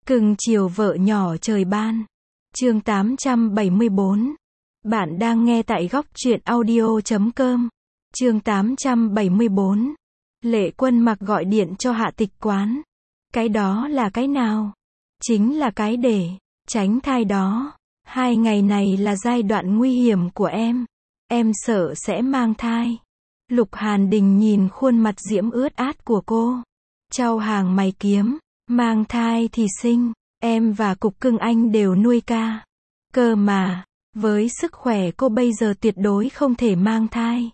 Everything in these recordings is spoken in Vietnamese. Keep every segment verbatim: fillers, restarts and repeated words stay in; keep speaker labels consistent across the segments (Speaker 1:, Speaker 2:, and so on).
Speaker 1: Cưng chiều vợ nhỏ trời ban. Chương tám trăm bảy mươi bốn. Bạn đang nghe tại góc truyện audio chấm com. Chương tám trăm bảy mươi bốn. Lệ Quân Mặc gọi điện cho Hạ Tịch Quán. Cái đó là cái nào? Chính là cái để tránh thai đó. Hai ngày này là giai đoạn nguy hiểm của em. Em sợ sẽ mang thai. Lục Hàn Đình nhìn khuôn mặt diễm ướt át của cô. Chau hàng mày kiếm. Mang thai thì sinh. Em và Cục Cưng anh đều nuôi ca. Cơ mà, với sức khỏe cô bây giờ tuyệt đối không thể mang thai.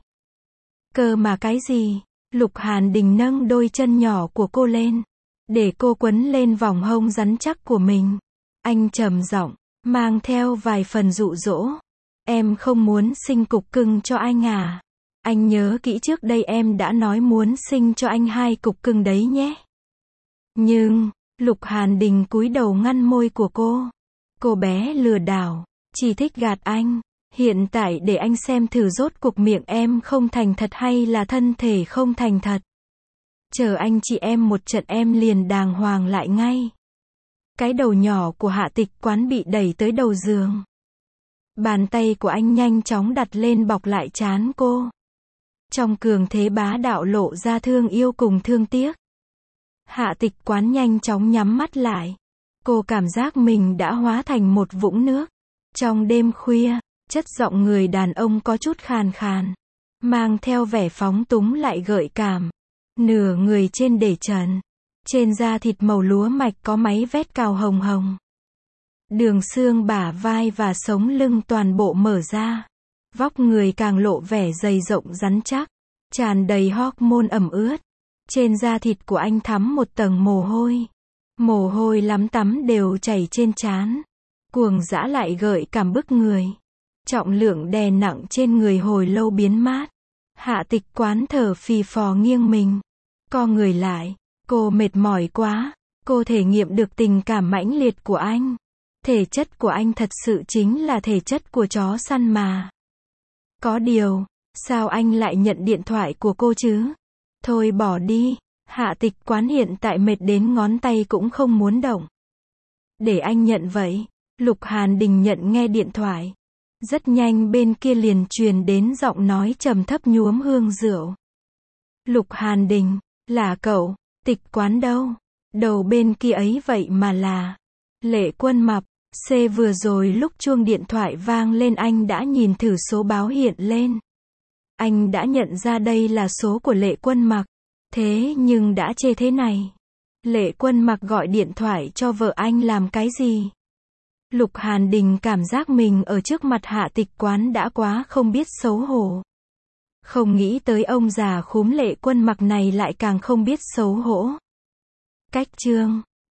Speaker 1: Cơ mà cái gì? Lục Hàn Đình nâng đôi chân nhỏ của cô lên, để cô quấn lên vòng hông rắn chắc của mình. Anh trầm giọng, mang theo vài phần dụ dỗ. Em không muốn sinh Cục Cưng cho anh à? Anh nhớ kỹ trước đây em đã nói muốn sinh cho anh hai Cục Cưng đấy nhé. Nhưng, Lục Hàn Đình cúi đầu ngăn môi của cô. Cô bé lừa đảo, chỉ thích gạt anh. Hiện tại để anh xem thử rốt cuộc miệng em không thành thật hay là thân thể không thành thật. Chờ anh chị em một trận em liền đàng hoàng lại ngay. Cái đầu nhỏ của Hạ Tịch Quán bị đẩy tới đầu giường. Bàn tay của anh nhanh chóng đặt lên bọc lại trán cô. Trong cường thế bá đạo lộ ra thương yêu cùng thương tiếc. Hạ Tịch Quán nhanh chóng nhắm mắt lại. Cô cảm giác mình đã hóa thành một vũng nước. Trong đêm khuya, chất giọng người đàn ông có chút khàn khàn, mang theo vẻ phóng túng lại gợi cảm. Nửa người trên để trần. Trên da thịt màu lúa mạch có máy vét cào hồng hồng. Đường xương bả vai và sống lưng toàn bộ mở ra. Vóc người càng lộ vẻ dày rộng rắn chắc, tràn đầy hormone ẩm ướt. Trên da thịt của anh thắm một tầng mồ hôi. Mồ hôi lắm tắm đều chảy trên trán. Cuồng dã lại gợi cảm bức người. Trọng lượng đè nặng trên người hồi lâu biến mát. Hạ Tịch Quán thở phì phò nghiêng mình. Co người lại. Cô mệt mỏi quá. Cô thể nghiệm được tình cảm mãnh liệt của anh. Thể chất của anh thật sự chính là thể chất của chó săn mà. Có điều, sao anh lại nhận điện thoại của cô chứ? Thôi bỏ đi. Hạ Tịch Quán hiện tại mệt đến ngón tay cũng không muốn động. Để anh nhận vậy. Lục Hàn Đình nhận nghe điện thoại. Rất nhanh bên kia liền truyền đến giọng nói trầm thấp nhuốm hương rượu. Lục Hàn Đình, là cậu? Tịch Quán đâu? Đầu bên kia ấy vậy mà là Lệ Quân Mặc. C vừa rồi lúc chuông điện thoại vang lên anh đã nhìn thử số báo hiện lên. Anh đã nhận ra đây là số của Lệ Quân Mặc. Thế nhưng đã chê thế này. Lệ Quân Mặc gọi điện thoại cho vợ anh làm cái gì? Lục Hàn Đình cảm giác mình ở trước mặt Hạ Tịch Quán đã quá không biết xấu hổ. Không nghĩ tới ông già khúm Lệ Quân Mặc này lại càng không biết xấu hổ. Cách chương